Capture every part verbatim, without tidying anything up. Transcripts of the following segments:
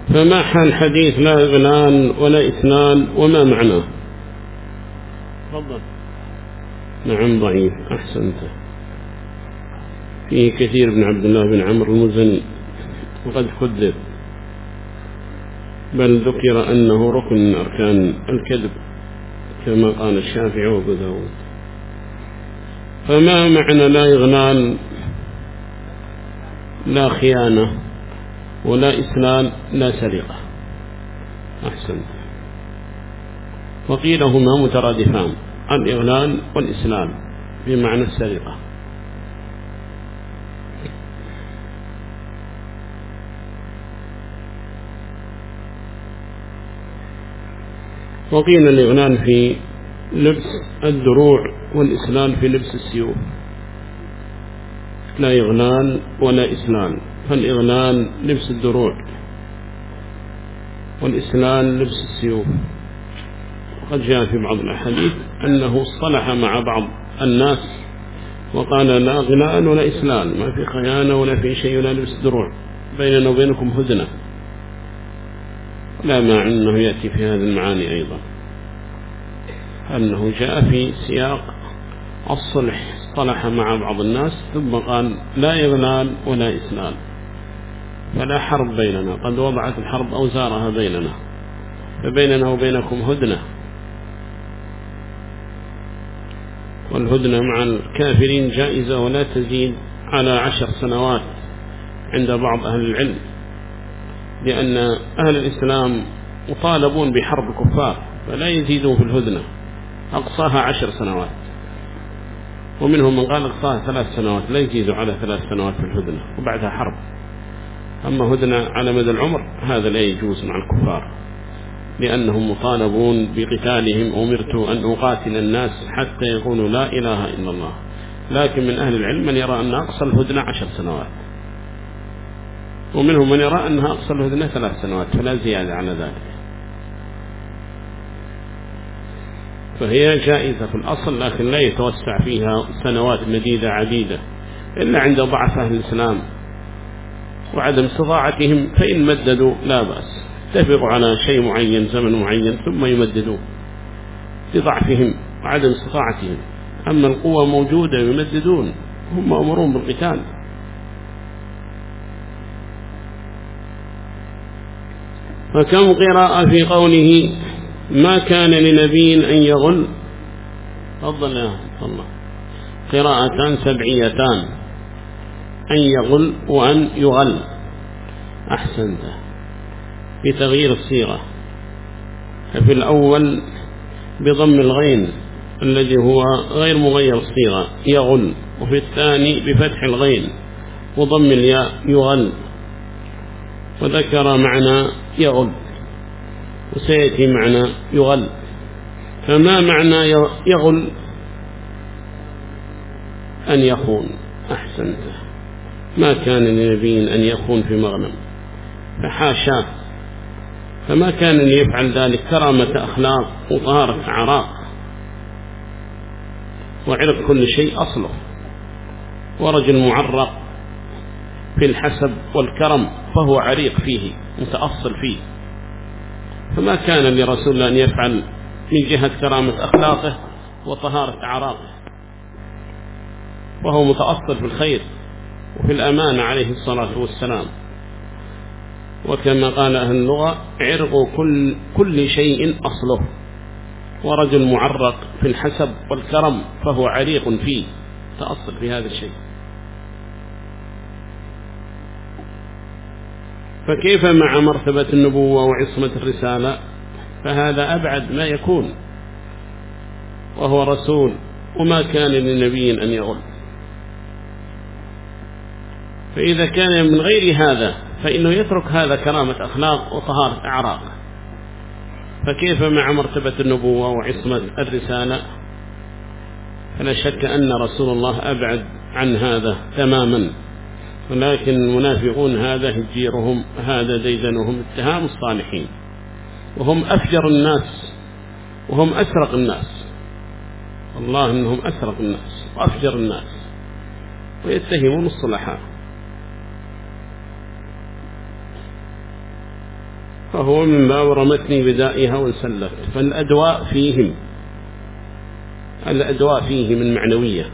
فما حال حديث لا إغنان ولا إثنان وما معناه؟ تفضل. نعم ضعيف. أحسنت. فيه كثير بن عبد الله بن عمرو المزني وقد كذب، بل ذكر أنه ركن من أركان الكذب كما قال الشافعي وابو داود. فما معنى لا إغنان؟ لا خيانة ولا إسلام لا سرقة. أحسنت. وقيل هما مترادفان، الإغلال والإسلام بمعنى السرقة. وقيل الإغلال في لبس الدروع والإسلام في لبس السيوف. لا إغلال ولا إسلام، فالإغلال لبس الدروع والإسلام لبس السيوف. وقد جاء في بعض الأحاديث أنه اصطلح مع بعض الناس وقال لا غلال ولا إسلام، ما في خيانة ولا في شيء ولا لبس دروع، بيننا وبينكم هدنة. لا مع أنه يأتي في هذه المعاني أيضا، أنه جاء في سياق الصلح، اصطلح مع بعض الناس ثم قال لا إغلال ولا إسلام، فلا حرب بيننا، قد وضعت الحرب أوزارها بيننا، فبيننا وبينكم هدنة. والهدنة مع الكافرين جائزة ولا تزيد على عشر سنوات عند بعض أهل العلم، لأن أهل الإسلام مطالبون بحرب الكفار فلا يزيدون في الهدنة، أقصاها عشر سنوات، ومنهم من قال أقصاها ثلاث سنوات، لا يزيدوا على ثلاث سنوات في الهدنة وبعدها حرب. أما هدنة على مدى العمر هذا لا يجوز مع الكفار، لأنهم مطالبون بقتالهم. أمرت أن أقاتل الناس حتى يقولوا لا إله إلا الله. لكن من أهل العلم من يرى أن أقصى الهدنة عشر سنوات، ومنهم من يرى أنها أقصى الهدنة ثلاث سنوات فلا زيادة على ذلك. فهي جائزة في الأصل، لكن لا يتوسع فيها سنوات مديدة عديدة إلا عند ضعف أهل الإسلام وعدم استطاعتهم، فإن مددوا لا بأس، اتفقوا على شيء معين زمن معين ثم يمددوا لضعفهم وعدم استطاعتهم. أما القوة موجودة يمددون، هم أمرون بالقتال. فكم قراءة في قوله ما كان لنبي أن يغل؟ تفضل يا الله. قراءتان سبعيتان، أن يغل وأن يغل. أحسنت. في تغيير الصيغة، ففي الأول بضم الغين الذي هو غير مغير الصيغة يغل، وفي الثاني بفتح الغين وضم الياء يغل. وذكر معنى يغل وسيأتي معنى يغل. فما معنى يغل؟ أن يخون. أحسنت. ما كان لنبي أن يخون في مغنم، فحاشاه، فما كان ليفعل ذلك كرامة أخلاق وطهارة أعراق، وعرق كل شيء أصله، ورجل معرق في الحسب والكرم فهو عريق فيه متأصل فيه، فما كان لرسول الله أن يفعل من جهة كرامة أخلاقه وطهارة أعراقه، وهو متأصل في الخير وفي الأمانة عليه الصلاة والسلام. وكما قال أهل اللغة عرق كل, كل شيء أصله، ورجل معرق في الحسب والكرم فهو عريق فيه تأصل في هذا الشيء. فكيف مع مرتبة النبوة وعصمة الرسالة؟ فهذا أبعد ما يكون، وهو رسول وما كان لنبي أن يغل. فإذا كان من غير هذا فإنه يترك هذا كرامة أخلاق وطهارة أعراق، فكيف مع مرتبة النبوة وعصمة الرسالة؟ فلا شك أن رسول الله أبعد عن هذا تماما. ولكن المنافقون هذا هجيرهم، هذا ديدنهم اتهام الصالحين، وهم أفجر الناس وهم أسرق الناس، والله إنهم أسرق الناس وأفجر الناس، ويتهمون الصلحاء. فهو من باب رمتني بدائها وانسلفت. فالأدواء فيهم، الأدواء فيه من معنوية.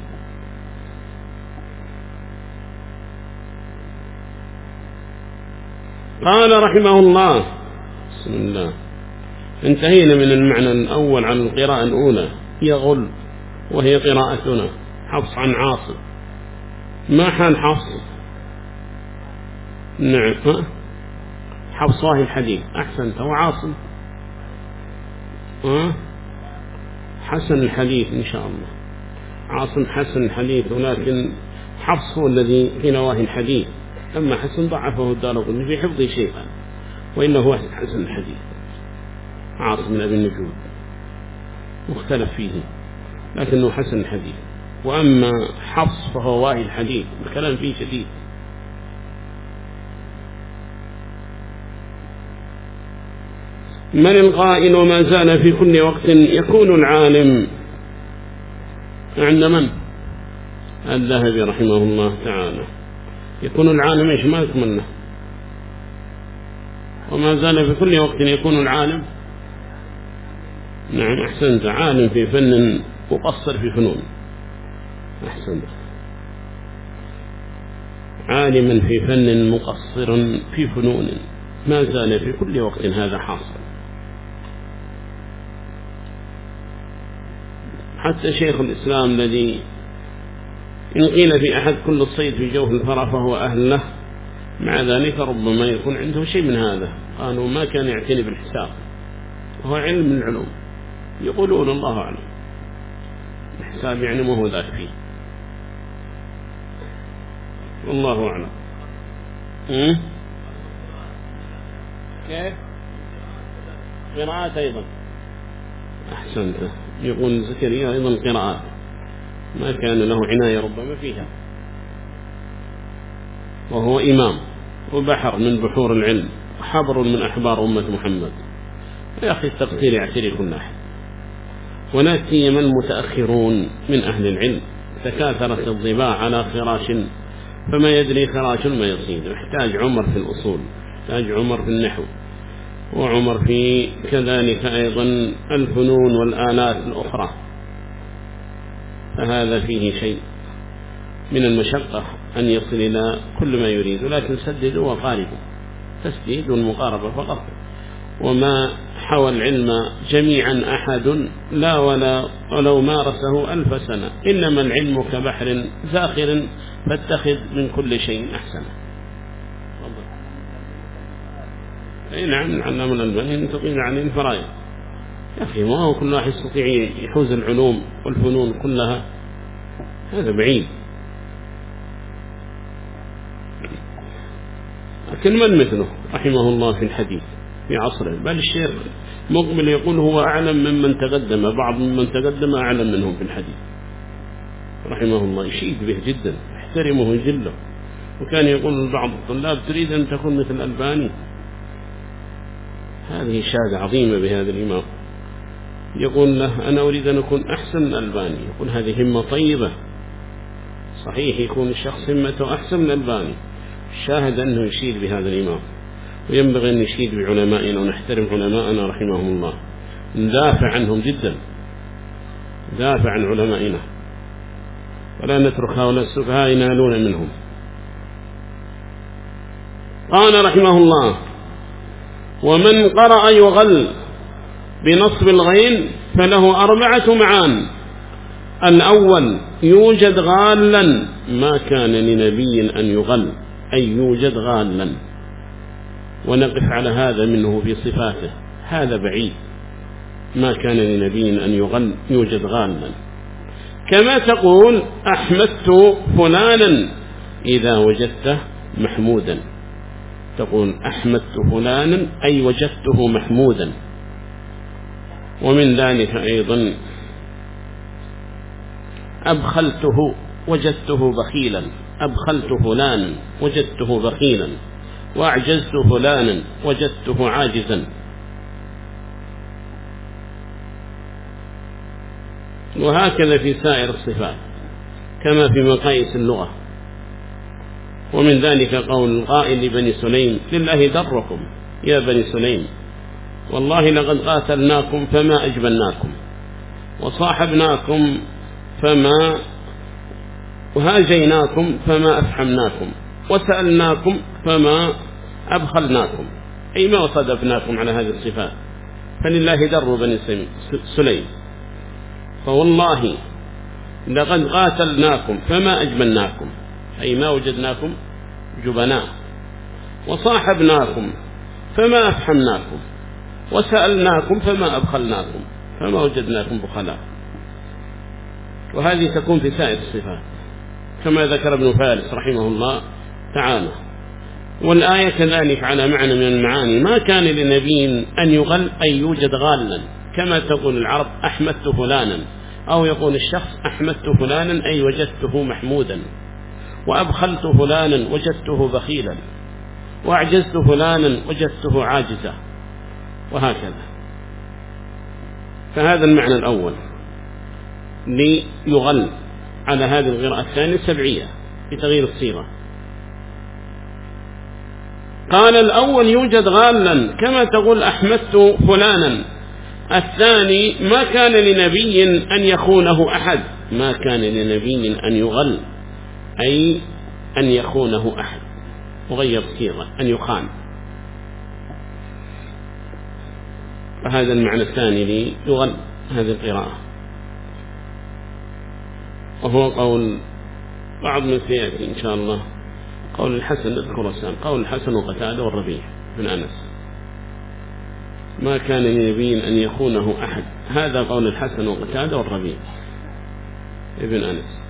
قال رحمه الله بسم الله، انتهينا من المعنى الأول عن القراءة الأولى يغل، وهي قراءتنا حفص عن عاصم. ما حال حفص؟ نعم حفص واهي الحديث، أحسنت. وعاصم أه؟ حسن الحديث إن شاء الله. عاصم حسن الحديث، ولكن حفص هو الذي في نواهي الحديث. أما حسن ضعفه الدارقطني في حفظه شيئا، وإنه هو حسن الحديث. عاصم من أبي النجود مختلف فيه، لكنه حسن الحديث. وأما حفص فهو واهي الحديث، الكلام فيه شديد. من القائل وما زال في كل وقت يكون العالم؟ عند من؟ الذهبي رحمه الله تعالى. يكون العالم إيش؟ ما يكملنا. وما زال في كل وقت يكون العالم. نعم أحسنت، عالم في فن مقصر في فنون. أحسنت، عالما في فن مقصر في فنون، ما زال في كل وقت هذا حاصل. حتى شيخ الإسلام الذي إن قيل في أحد كل الصيد في جوف الفرع فهو أهل له، مع ذلك ربما يكون عنده شيء من هذا. قالوا ما كان يعتني بالحساب، وهو علم من العلوم. يقولون الله أعلم، الحساب يعني ما هو ذاك فيه، والله أعلم. م? كيف؟ قراءات أيضا. أحسنت، يقول زكريا أيضا قراءات ما كان له عناية ربما فيها، وهو إمام وبحر من بحور العلم، حبر من أحبار أمة محمد. يا أخي التقصير يعتري كل أحد، ولا سيما المتأخرون من أهل العلم. تكاثرت الضباع على فراش فما يدري فراش ما يصيد. يحتاج عمر في الأصول، يحتاج عمر في النحو، وعمر في كذلك أيضا الفنون والآلات الأخرى. فهذا فيه شيء من المشقة أن يصل إلى كل ما يريد، لكن سددوا وقاربوا، تسديد والمقاربة فقط. وما حوى العلم جميعا أحد لا ولا ولو مارسه ألف سنة، إنما العلم كبحر زاخر فاتخذ من كل شيء أحسن. أي نعم، العلامة الألباني تقيل عليه الفرائض. يا أخي ما هو كل واحد يستطيع يحوز العلوم والفنون كلها، هذا بعيد. لكن من مثله رحمه الله في الحديث في عصره؟ بل الشيخ مقبل يقول هو أعلم ممن تقدم، بعض ممن تقدم أعلم منهم في الحديث رحمه الله. يشيد به جدا، احترمه جله. وكان يقول لبعض الطلاب تريد أن تكون مثل الألباني؟ هذه شهادة عظيمة بهذا الإمام. يقول له أنا أريد أن أكون أحسن من الألباني. يقول هذه همة طيبة، صحيح يكون الشخص همته أحسن من الألباني. شاهد أنه يشيد بهذا الإمام، وينبغي أن نشيد بعلمائنا ونحترم علماءنا رحمهم الله، ندافع عنهم جدا، ندافع عن علمائنا، ولا نترك هؤلاء السفهاء ينالون منهم. قال رحمه الله ومن قرأ يغل بنصب الغين فله أربعة معان. الأول يوجد غالا، ما كان لنبي أن يغل، أي يوجد غالا، ونقف على هذا منه في صفاته، هذا بعيد. ما كان لنبي أن يغل، يوجد غالا. كما تقول أحمدت فلانا إذا وجدته محمودا، تقول أحمدت فلانا أي وجدته محمودا. ومن ذلك أيضا أبخلته وجدته بخيلا، أبخلت فلانا وجدته بخيلا، وأعجزت فلانا وجدته عاجزا. وهكذا في سائر الصفات كما في مقاييس اللغة. ومن ذلك قول القائل لبني سليم لله دركم، يا بني سليم والله لقد قاتلناكم فما أجبناكم وصاحبناكم فما وهاجيناكم فما أفحمناكم وسألناكم فما أبخلناكم، أي ما وصدفناكم على هذه الصفات. فلله در بني سليم، فوالله لقد قاتلناكم فما أجبناكم، أي ما وجدناكم جبناء، وصاحبناكم فما أفحمناكم، وسألناكم فما أبخلناكم، فما وجدناكم بخلاء. وهذه تكون في سائر الصفات كما ذكر ابن فارس رحمه الله تعالى. والآية كذلك على معنى من المعاني: ما كان لنبي أن يغل أي يوجد غالا، كما تقول العرب أحمدت فلانا، أو يقول الشخص أحمدت فلانا أي وجدته محمودا، وأبخلت فلانا وجدته بخيلا، وأعجزت فلانا وجدته عاجزا، وهكذا. فهذا المعنى الأول ليغل على هذه القراءة الثانية السبعية بتغيير الصيغة. قال الأول يوجد غالا كما تقول أحمدت فلانا. الثاني ما كان لنبي أن يخونه أحد، ما كان لنبي أن يغل أي أن يخونه أحد، وغير صيغة أن يخان. فهذا المعنى الثاني ليغل هذه القراءة، وهو قول بعض من سيأتي إن شاء الله، قول الحسن الخراسان، قول الحسن وقتادة والربيع بن أنس: ما كان لنبي أن يخونه أحد. هذا قول الحسن وقتادة والربيع ابن أنس.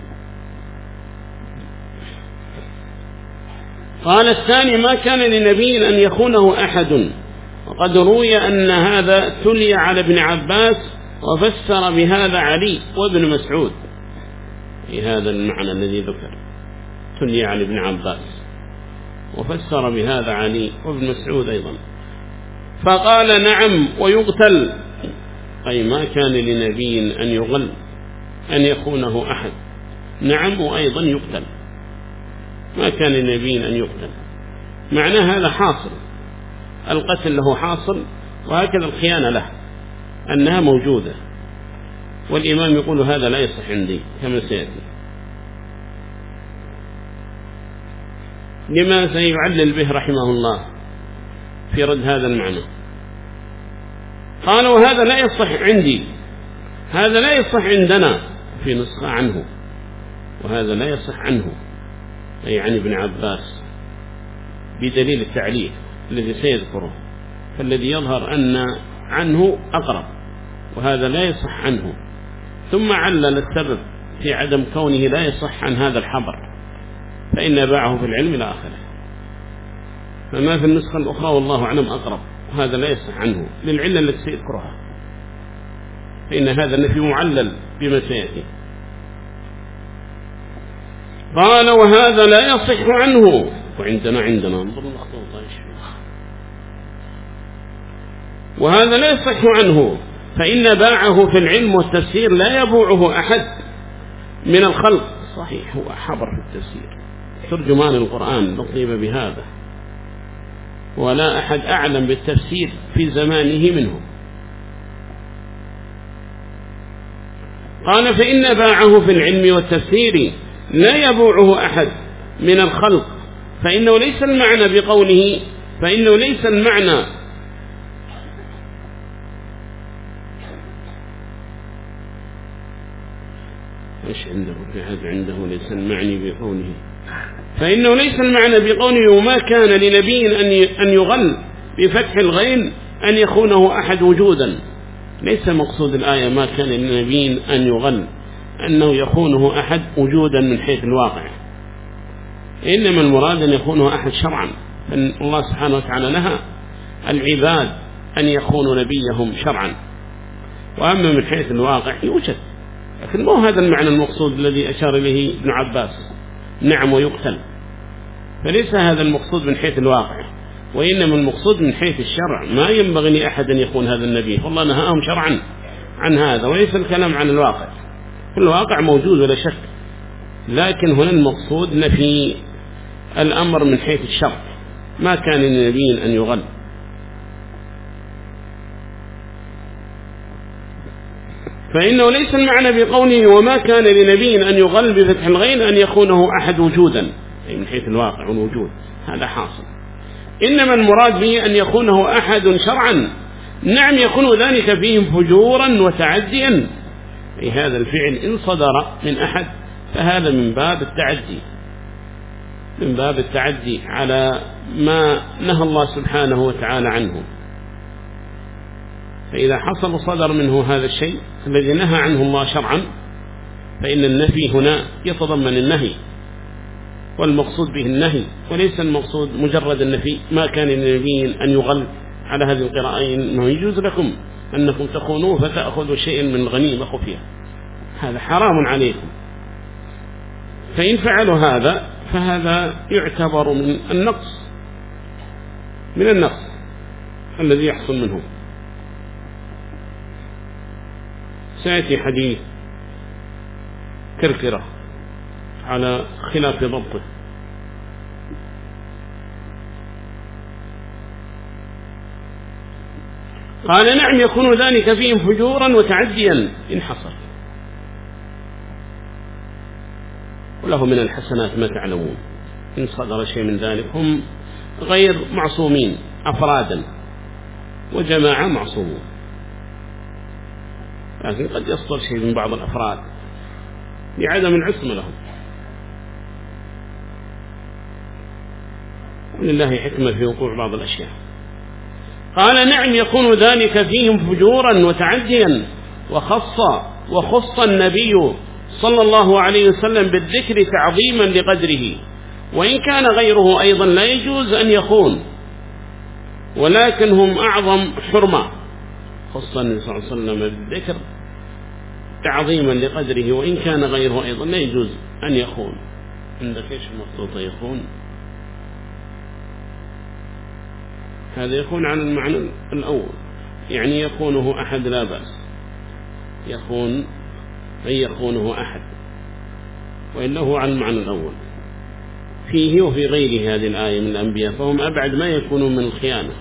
قال الثاني: ما كان لنبي أن يخونه أحد. وقد روي أن هذا تلي على ابن عباس، وفسر بهذا علي وابن مسعود، في هذا المعنى الذي ذكر تلي على ابن عباس، وفسر بهذا علي وابن مسعود أيضا. فقال: نعم ويقتل، أي ما كان لنبي أن يغل أن يخونه أحد. نعم وأيضا يقتل، ما كان لنبي أن يقتل. معنى هذا حاصل، القتل له حاصل، وهكذا الخيانة له أنها موجودة. والإمام يقول هذا لا يصح عندي كما سيأتي. لما سيعلل به رحمه الله في رد هذا المعنى. قال: وهذا لا يصح عندي، هذا لا يصح عندنا في نسخة عنه، وهذا لا يصح عنه أي عن ابن عباس، بدليل التعليل الذي سيذكره. فالذي يظهر أن عنه أقرب، وهذا لا يصح عنه. ثم علل السبب في عدم كونه لا يصح عن هذا الحبر، فإن باعه في العلم إلى آخره. فما في النسخة الأخرى والله أعلم أقرب، وهذا لا يصح عنه للعلة التي سيذكرها، فإن هذا النفي معلل بما سيأتي. قال: وهذا لا يصح عنه. وعندنا عندنا وهذا لا يصح عنه، فإن باعه في العلم والتفسير لا يبوعه أحد من الخلق. صحيح، هو حبر في التفسير، ترجمان القرآن لطيب بهذا، ولا أحد أعلم بالتفسير في زمانه منه. قال: فإن باعه في العلم والتفسير لا يبوعه أحد من الخلق، فإنه ليس المعنى بقوله فإنه ليس المعنى إيش عنده في هذا عنده ليس المعني بقوله فإنه ليس المعنى بقوله وما كان لنبي أن يغل بفتح الغين أن يخونه أحد وجودا. ليس مقصود الآية ما كان لنبي أن يغل أنه يخونه أحد وجودا من حيث الواقع، إنما المراد أن يخونه أحد شرعا. فإن الله سبحانه وتعالى نهى العباد أن يخونوا نبيهم شرعا، وأما من حيث الواقع يوجد، لكن مو هذا المعنى المقصود الذي أشار إليه ابن عباس نعم ويقتل. فليس هذا المقصود من حيث الواقع، وإنما المقصود من حيث الشرع. ما ينبغي لأحد أن يخون هذا النبي، والله نهاهم شرعا عن هذا، وليس الكلام عن الواقع. كل الواقع موجود ولا شك، لكن هنا المقصود نفي الأمر من حيث الشرع. ما كان لنبي أن يغل فإنه ليس المعنى بقوله وما كان لنبي أن يغل بفتح الغين أن يخونه أحد وجودا، أي من حيث الواقع والوجود هذا حاصل، إنما المراد به أن يخونه أحد شرعا. نعم يكون ذلك فيهم فجورا وتعديا، أي هذا الفعل إن صدر من أحد فهذا من باب التعدي، من باب التعدي على ما نهى الله سبحانه وتعالى عنه. فإذا حصل وصدر منه هذا الشيء الذي نهى عنه الله شرعا فإن النفي هنا يتضمن النهي، والمقصود به النهي وليس المقصود مجرد النفي. ما كان للنبي أن يغل على هذه القراءين أنه يجوز لكم أنكم تخونوه فتأخذوا شيئا من الغنيمة خفية، هذا حرام عليكم. فإن فعلوا هذا فهذا يعتبر من النقص، من النقص الذي يحصل منه. سيأتي حديث كركرة على خلاف ضبطه. قال نعم يكون ذلك فيهم فجورا وتعديا إن حصل، وله من الحسنات ما تعلمون. إن صدر شيء من ذلك هم غير معصومين أفرادا وجماعة معصومون، لكن قد يصدر شيء من بعض الأفراد لعدم العصمة لهم، ولله حكمة في وقوع بعض الأشياء. قال نعم يكون ذلك فيهم فجورا وتعديا، وخص وخص النبي صلى الله عليه وسلم بالذكر تعظيما لقدره، وإن كان غيره أيضا لا يجوز أن يخون، ولكن هم أعظم حرمة. خص النبي صلى الله عليه وسلم بالذكر تعظيما لقدره، وإن كان غيره أيضا لا يجوز أن يخون. عندك إيش المخطوطة يخون؟ هذا يكون على المعنى الأول، يعني يخونه أحد لا بأس، يخون أي يخونه أحد، وإلا هو على المعنى الأول فيه وفي غيره هذه الآية من الأنبياء، فهم أبعد ما يكونون من الخيانة.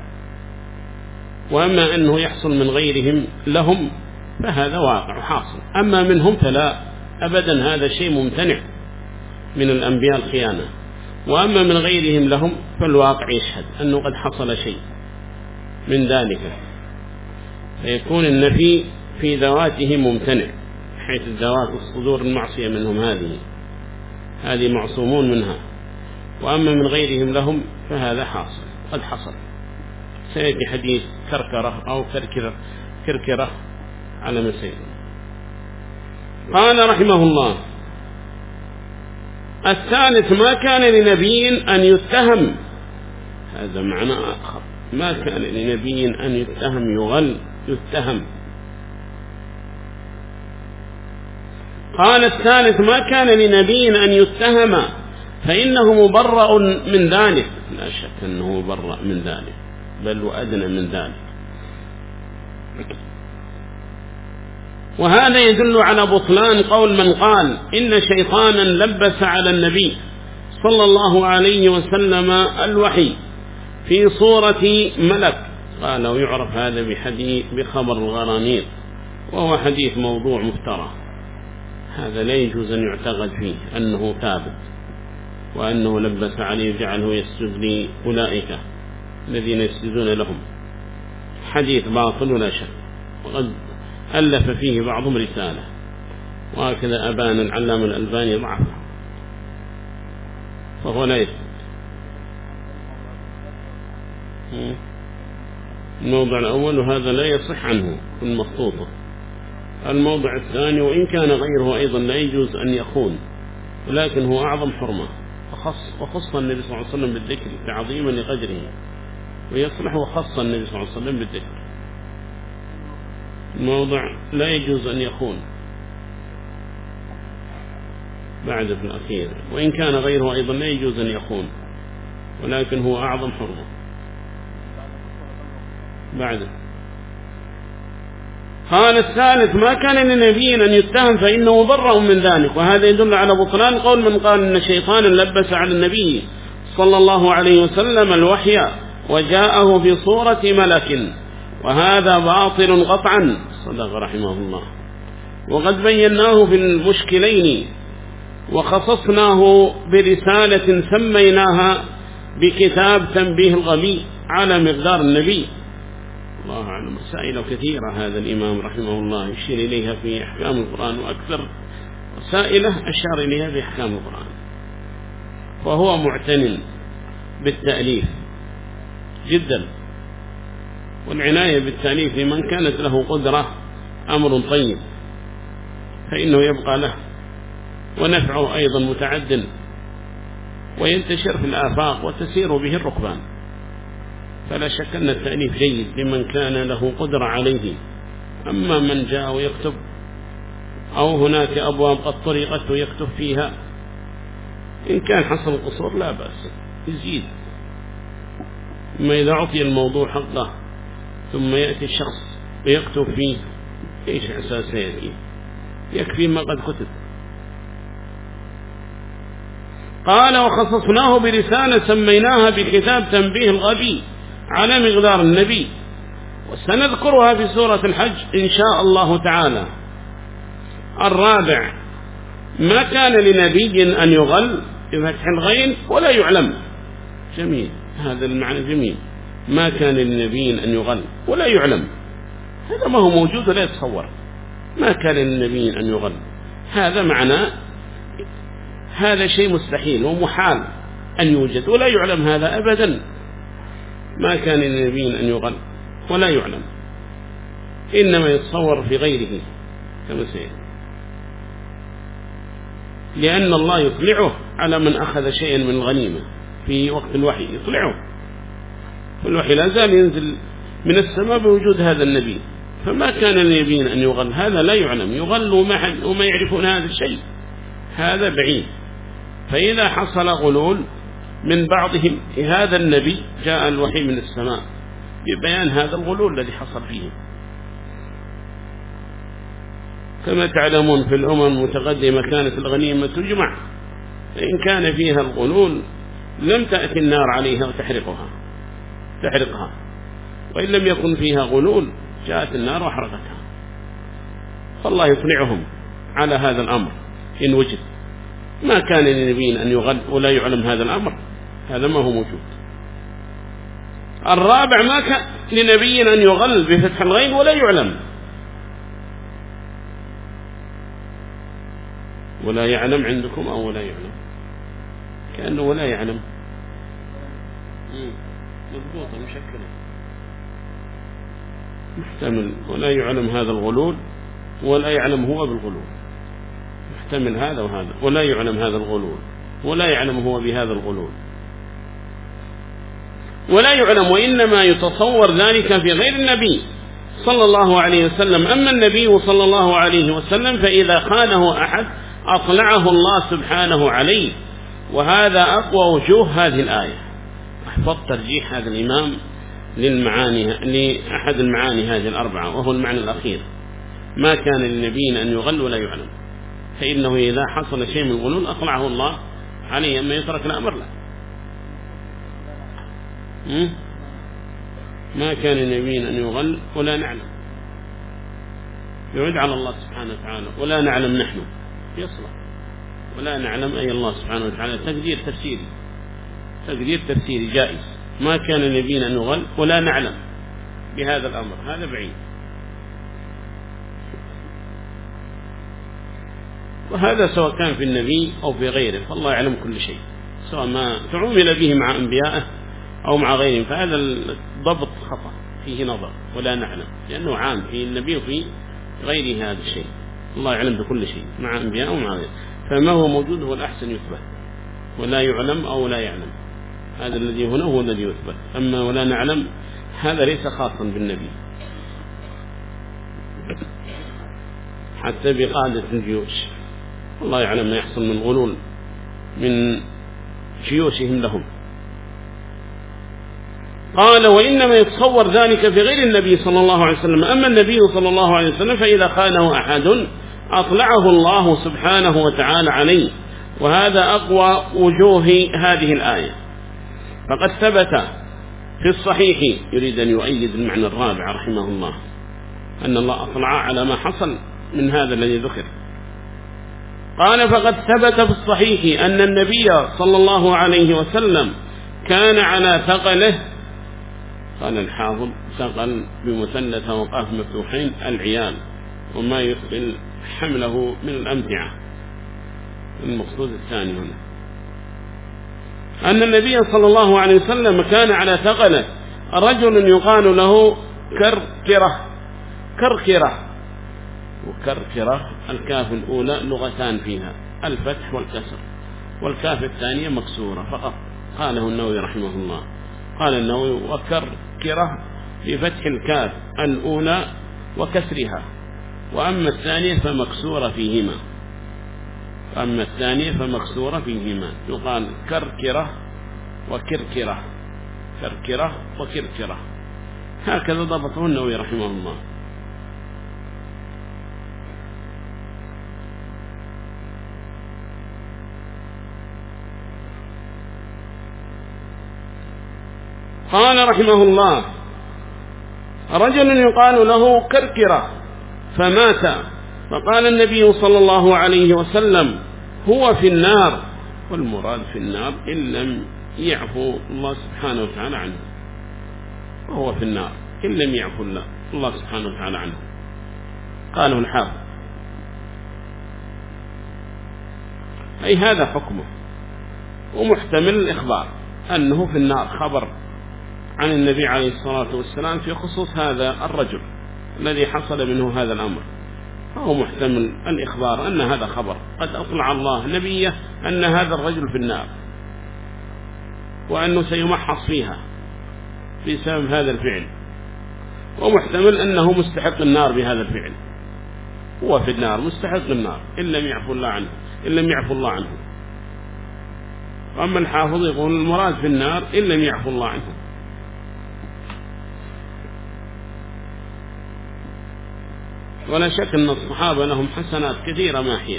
وأما أنه يحصل من غيرهم لهم فهذا واقع حاصل، أما منهم فلا أبدا، هذا شيء ممتنع من الأنبياء الخيانة. وأما من غيرهم لهم فالواقع يشهد أنه قد حصل شيء من ذلك، فيكون النفي في ذواته ممتنع، حيث الذوات الصدور المعصية منهم هذه هذه معصومون منها. وأما من غيرهم لهم فهذا حاصل قد حصل. سيأتي حديث كركرة أو كركرة كركرة على مسير. قال رحمه الله الثالث ما كان لنبي أن يتهم، هذا معنى آخر، ما كان لنبي أن يتهم يغل يتهم. قال الثالث ما كان لنبي أن يتهم فإنه مبرأ من ذلك، لا شك أنه مبرأ من ذلك بل وأدنى من ذلك. وهذا يدل على بطلان قول من قال إن شيطانا لبس على النبي صلى الله عليه وسلم الوحي في صورة ملك. قال ويعرف هذا بحديث بخبر الغرانيق، وهو حديث موضوع مفترى، هذا لا يجوز أن يعتقد فيه أنه ثابت، وأنه لبس عليه وجعله يسجد لأولئك الذين يسجدون لهم، حديث باطل ولا شك. وقد ألف فيه بعضهم رسالة، وهكذا أبان العلام الألباني ضعفه، فهو لا يثبت. الموضع الأول وهذا لا يصح عنه في المخطوطة. الموضع الثاني وإن كان غيره أيضا لا يجوز أن يخون، ولكن هو أعظم حرمة، وخص, وخص النبي صلى الله عليه وسلم بالذكر تعظيما لقدره، ويصلح وخص النبي صلى الله عليه وسلم بالذكر. الموضع لا يجوز أن يخون بعد في الأخير، وإن كان غيره أيضا لا يجوز أن يخون، ولكن هو أعظم حرمة بعده. قال الثالث ما كان لنبي أن يتهم فإنه مبرأ من ذلك، وهذا يدل على بطلان قول من قال إن شيطانا لبس على النبي صلى الله عليه وسلم الوحي وجاءه في صورة ملك، وهذا باطل قطعا. صدق رحمه الله. وقد بيناه في المشكلين وخصصناه برسالة سميناها بكتاب تنبيه الغبي على مقدار النبي. الله أعلم. رسائل كثيرة هذا الإمام رحمه الله يشير إليها في أحكام القرآن، وأكثر رسائله أشار إليها في أحكام القرآن، وهو معتن بالتأليف جدا، والعناية بالتأليف لمن كانت له قدرة أمر طيب فإنه يبقى له، ونفعه أيضا متعد وينتشر في الآفاق وتسير به الركبان. فلا شك أن التأليف جيد لمن كان له قدرة عليه. أما من جاء ويكتب أو هناك أبواب قد طريقت ويكتب فيها، إن كان حصل القصور لا بأس يزيد. أما إذا عطي الموضوع حقه ثم يأتي الشخص ويكتب فيه، إيش أساسه يكفي يكفي ما قد كتب. قال وخصصناه برسالة سميناها بكتاب تنبيه الغبي على مقدار النبي، وسنذكرها في سورة الحج إن شاء الله تعالى. الرابع ما كان لنبي أن يغل بفتح الغين ولا يعلم. جميل، هذا المعنى جميل. ما كان لنبي أن يغل ولا يعلم، هذا ما هو موجود ولا يتصور. ما كان لنبي أن يغل، هذا معناه هذا شيء مستحيل ومحال أن يوجد ولا يعلم، هذا أبدا. ما كان لنبي أن يغل ولا يعلم، إنما يتصور في غيره كما سيئ، لأن الله يطلعه على من أخذ شيئا من الغنيمة في وقت الوحي، يطلعه. والوحي لا زال ينزل من السماء بوجود هذا النبي، فما كان لنبي أن يغل، هذا لا يعلم، يغل وما يعرفون هذا الشيء، هذا بعيد. فإذا حصل غلول من بعضهم هذا النبي جاء الوحي من السماء ببيان هذا الغلول الذي حصل فيه. كما تعلمون في الأمم المتقدمة كانت الغنيمة تجمع، فإن كان فيها الغلول لم تأتي النار عليها وتحرقها تحرقها وإن لم يكن فيها غلول جاءت النار وحرقتها. فالله يطلعهم على هذا الأمر إن وجد. ما كان لنبي أن يغل ولا يعلم هذا الأمر، هذا ما هو موجود. الرابع ما كان لنبي أن يغل بفتح الغين ولا يعلم. ولا يعلم عندكم أو ولا يعلم، كأنه ولا يعلم مضبوطة مشكلة محتمل. ولا يعلم هذا الغلول ولا يعلم هو بالغلول، محتمل هذا وهذا. ولا يعلم هذا الغلول ولا يعلم هو بهذا الغلول، ولا يعلم، وإنما يتصور ذلك في غير النبي صلى الله عليه وسلم. أما النبي صلى الله عليه وسلم فإذا خانه أحد أطلعه الله سبحانه عليه، وهذا أقوى وجوه هذه الآية. أحفظ ترجيح هذا الإمام للمعاني لأحد المعاني هذه الأربعة، وهو المعنى الأخير: ما كان للنبي أن يغل ولا يعلم، فإنه إذا حصل شيء من الغلول أطلعه الله عليه، أما يترك الأمر لا. ما كان للنبي أن يغل ولا نعلم، يعود على الله سبحانه وتعالى. ولا نعلم نحن يصلح، ولا نعلم أي الله سبحانه وتعالى تقدير تفسيري، تقدير تفسيري جائز. ما كان لنبينا أن يغل ولا نعلم بهذا الأمر، هذا بعيد. وهذا سواء كان في النبي أو في غيره، فالله يعلم كل شيء، سواء ما تعامل به مع أنبيائه أو مع غيرهم، فهذا الضبط خطأ فيه نظر. ولا نعلم لأنه عام في النبي وفي غيره هذا الشيء، الله يعلم بكل شيء مع أنبياء ومع غيره، فما هو موجود هو الأحسن يثبت. ولا يعلم أو لا يعلم، هذا الذي هنا هو الذي يثبت. أما ولا نعلم هذا ليس خاصا بالنبي، حتى بقادة الجيوش الله يعلم ما يحصل من غلول من جيوشهم لهم. قال: وإنما يتصور ذلك في غير النبي صلى الله عليه وسلم. أما النبي صلى الله عليه وسلم فإذا خانه أحد أطلعه الله سبحانه وتعالى عليه، وهذا أقوى وجوه هذه الآية. فقد ثبت في الصحيح، يريد أن يؤيد المعنى الرابع رحمه الله، أن الله أطلع على ما حصل من هذا الذي ذكر. قال فقد ثبت في الصحيح أن النبي صلى الله عليه وسلم كان على ثقله، قال الحافظ ثقل بمثلث وقاف مفتوحين العيال، وما يثقل حمله من الأمتعة، المقصود الثاني هنا أن النبي صلى الله عليه وسلم كان على ثقله رجل يقال له كركرة. كركرة وكركرة الكاف الأولى لغتان فيها، الفتح والكسر، والكاف الثانية مكسورة فقط. قاله النووي رحمه الله، قال النووي وكركرة بفتح الكاف الأولى وكسرها، وأما الثانية فمكسورة فيهما أما الثانية فمكسورة فيهما يقال كركرة وكركرة، كركرة وكركرة، هكذا ضبطه النووي رحمه الله. قال رحمه الله رجل يقال له كركرة فمات، فقال النبي صلى الله عليه وسلم هو في النار، والمراد في النار إن لم يعفو الله سبحانه وتعالى عنه، وهو في النار إن لم يعفو الله, الله سبحانه وتعالى عنه. قاله الحافظ أي هذا حكمه، ومحتمل الإخبار أنه في النار، خبر عن النبي عليه الصلاة والسلام في خصوص هذا الرجل الذي حصل منه هذا الأمر، فهو محتمل الإخبار أن هذا خبر قد أطلع الله نبيه أن هذا الرجل في النار، وأنه سيمحص فيها بسبب هذا الفعل، ومحتمل أنه مستحق النار بهذا الفعل، هو في النار مستحق النار إن لم يعفو الله عنه إن لم يعفو الله عنه. وأما الحافظ يقول المراد في النار إن لم يعفو الله عنه. ولا شك أن الصحابة لهم حسنات كثيرة ماحية،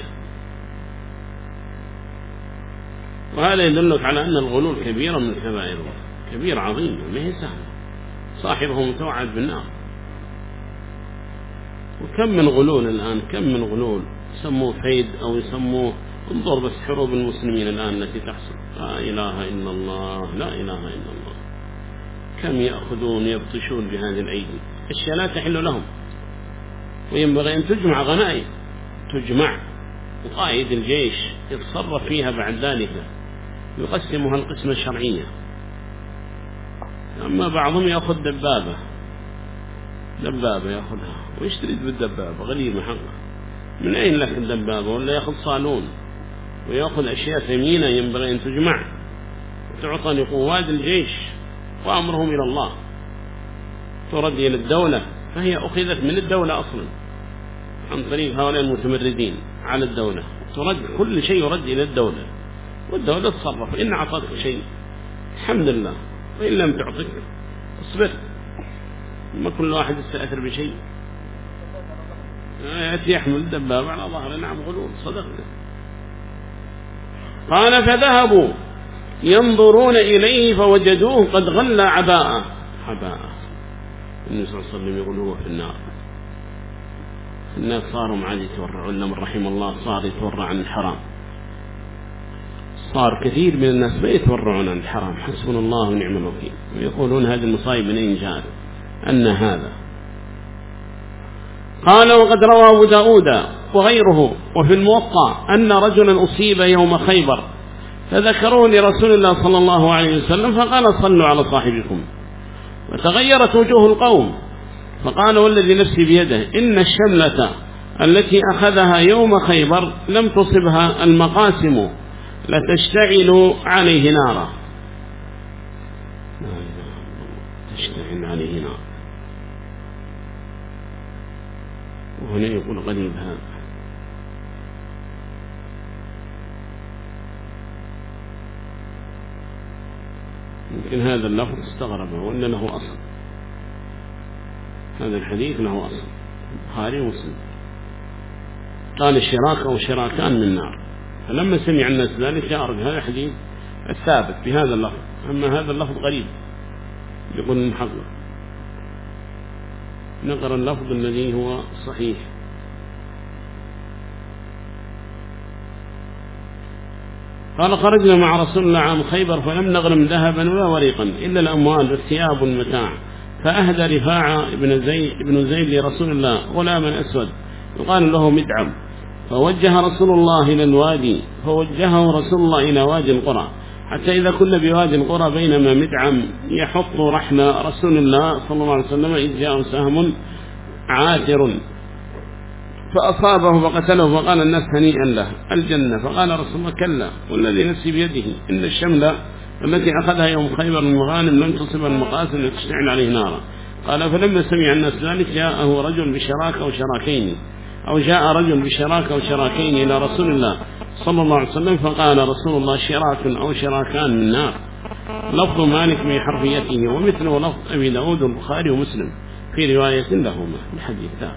وهذا يدلك على أن الغلول كبيرة من الكبائر، كبير عظيم ما هي سهلة، صاحبه متوعد بالنار. وكم من غلول الآن، كم من غلول يسموه فيد أو يسموه، انظر بس حروب المسلمين الآن التي تحصل، لا إله إلا الله لا إله إلا الله، كم يأخذون يبطشون بهذه الأيدي، أشياء لا تحل لهم، وينبغي أن تجمع غنائم، تجمع وقائد الجيش يتصرف فيها بعد ذلك، يقسمها القسمة الشرعية. أما بعضهم يأخذ دبابة دبابة يأخذها ويشتري بالدبابة غنيمة حقه، من أين لك الدبابة؟ ولا يأخذ صالون ويأخذ أشياء ثمينة ينبغي أن تجمع وتعطى لقوات الجيش وأمرهم إلى الله، ترد إلى الدولة، فهي أخذت من الدولة أصلا عن طريق هؤلاء المتمردين على الدولة، ترد كل شيء يرد إلى الدولة، والدولة تصرف، إن أعطتك شيء الحمد لله، وإن لم تعطك اصبر، ما كل واحد يستأثر بشيء، يأتي يحمل الدبابة على ظهره، نعم غلول صدقنا. قال فذهبوا ينظرون إليه فوجدوه قد غلى عباءه عباءه النبي صلى الله عليه وسلم يقول هو في النار. الناس صاروا عادي يتورعون، من رحم الله صار يتورع عن الحرام، صار كثير من الناس ما يتورعون عن الحرام، حسبنا الله ونعم الوكيل، ويقولون هذه المصائب من أين جاءت أن هذا. قال وقد روى أبو داود وغيره وفي الموطأ أن رجلا أصيب يوم خيبر، فذكروه لرسول الله صلى الله عليه وسلم فقال صلوا على صاحبكم، وتغيرت وجوه القوم، فقال والذي نفسي بيده إن الشملة التي أخذها يوم خيبر لم تصبها المقاسم لتشتعل عليه نارا، تشتعل عليه نار. وهنا يقول غريب هذا، يمكن هذا اللفظ استغربه وأن له أصل، هذا الحديث له أصل، البخاري ومسلم، قال الشراك أو شراكان من نار، فلما سمع الناس ذلك جاء هذا الحديث الثابت بهذا اللفظ، أما هذا اللفظ غريب يقول المحقق، نقرأ اللفظ الذي هو صحيح. قال خرجنا مع رسول الله عام خيبر فلم نغنم ذهبا ولا وريقا إلا الأموال والثياب والمتاع، فأهدى رفاعة بن زيد, بن زيد لرسول الله غلاما أسود يقال له مدعم، فوجه رسول الله إلى الوادي، فوجهه رسول الله إلى وادي القرى، حتى إذا كنا بوادي القرى بينما مدعم يحط رحل رسول الله صلى الله عليه وسلم إذ جاء سهم عاثر فأصابه فقتله، فقال الناس هنيئا له الجنة، فقال رسول الله كلا والذي نفسي بيده إن الشملة التي أخذها يوم خيبر من مغانم لم تصب المقاسم لتشتعل عليه نارا. قال فلما سمع الناس ذلك جاءه رجل بشراك أو شراكين أو جاء رجل بشراك أو شراكين إلى رسول الله صلى الله عليه وسلم، فقال رسول الله شراك أو شراكان من نار. لفظ مالك بحرفيته ومثله لفظ أبي داود والبخاري ومسلم في رواية لهما الحديث ذا.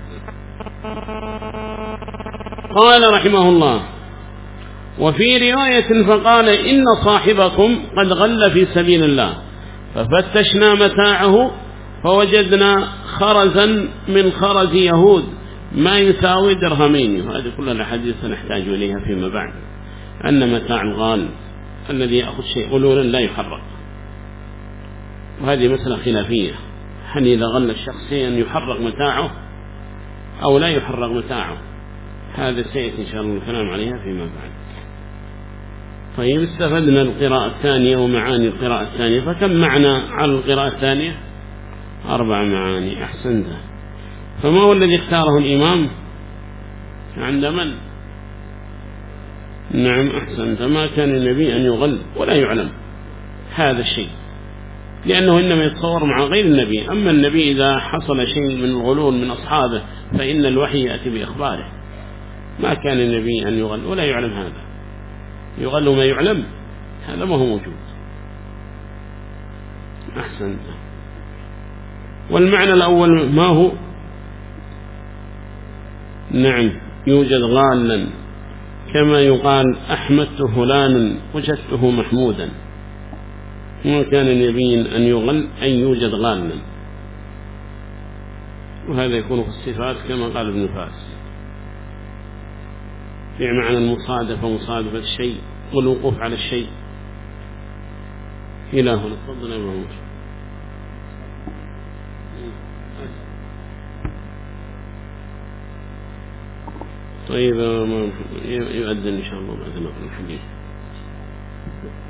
قال رحمه الله وفي رواية فقال إن صاحبكم قد غل في سبيل الله، ففتشنا متاعه فوجدنا خرزا من خرز يهود ما يساوي درهمين. وهذه كلها الأحاديث سنحتاج إليها فيما بعد، أن متاع الغال الذي يأخذ شيء غلولا لا يحرق، وهذه مسألة خلافية، هل إذا غل الشخص شيئا يحرق متاعه أو لا يحرق متاعه؟ هذا سيأتي إن شاء الله الكلام عليها فيما بعد. طيب استفدنا القراءة الثانية ومعاني القراءة الثانية، فكم معنى على القراءة الثانية؟ أربع معاني. أحسنت. فما هو الذي اختاره الإمام؟ عند من؟ نعم أحسنت. ما كان النبي أن يغل ولا يعلم هذا الشيء، لأنه إنما يتصور مع غير النبي. أما النبي إذا حصل شيء من الغلول من أصحابه فإن الوحي يأتي بإخباره. ما كان النبي أن يغل ولا يعلم هذا، يغل ما يعلم هذا ما هو موجود. أحسنت. والمعنى الأول ما هو؟ نعم يوجد غالا، كما يقال أحمدت فلانا وجدته محمودا. ما كان النبي أن يغل أن يوجد غالا، وهذا يكون في الصفات كما قال ابن فاس في معنى المصادفة، مصادفة الشيء والوقوف على الشيء. إلى هنا تفضل يا أبو. طيب يؤذن إن شاء الله بعد نقل الحديث.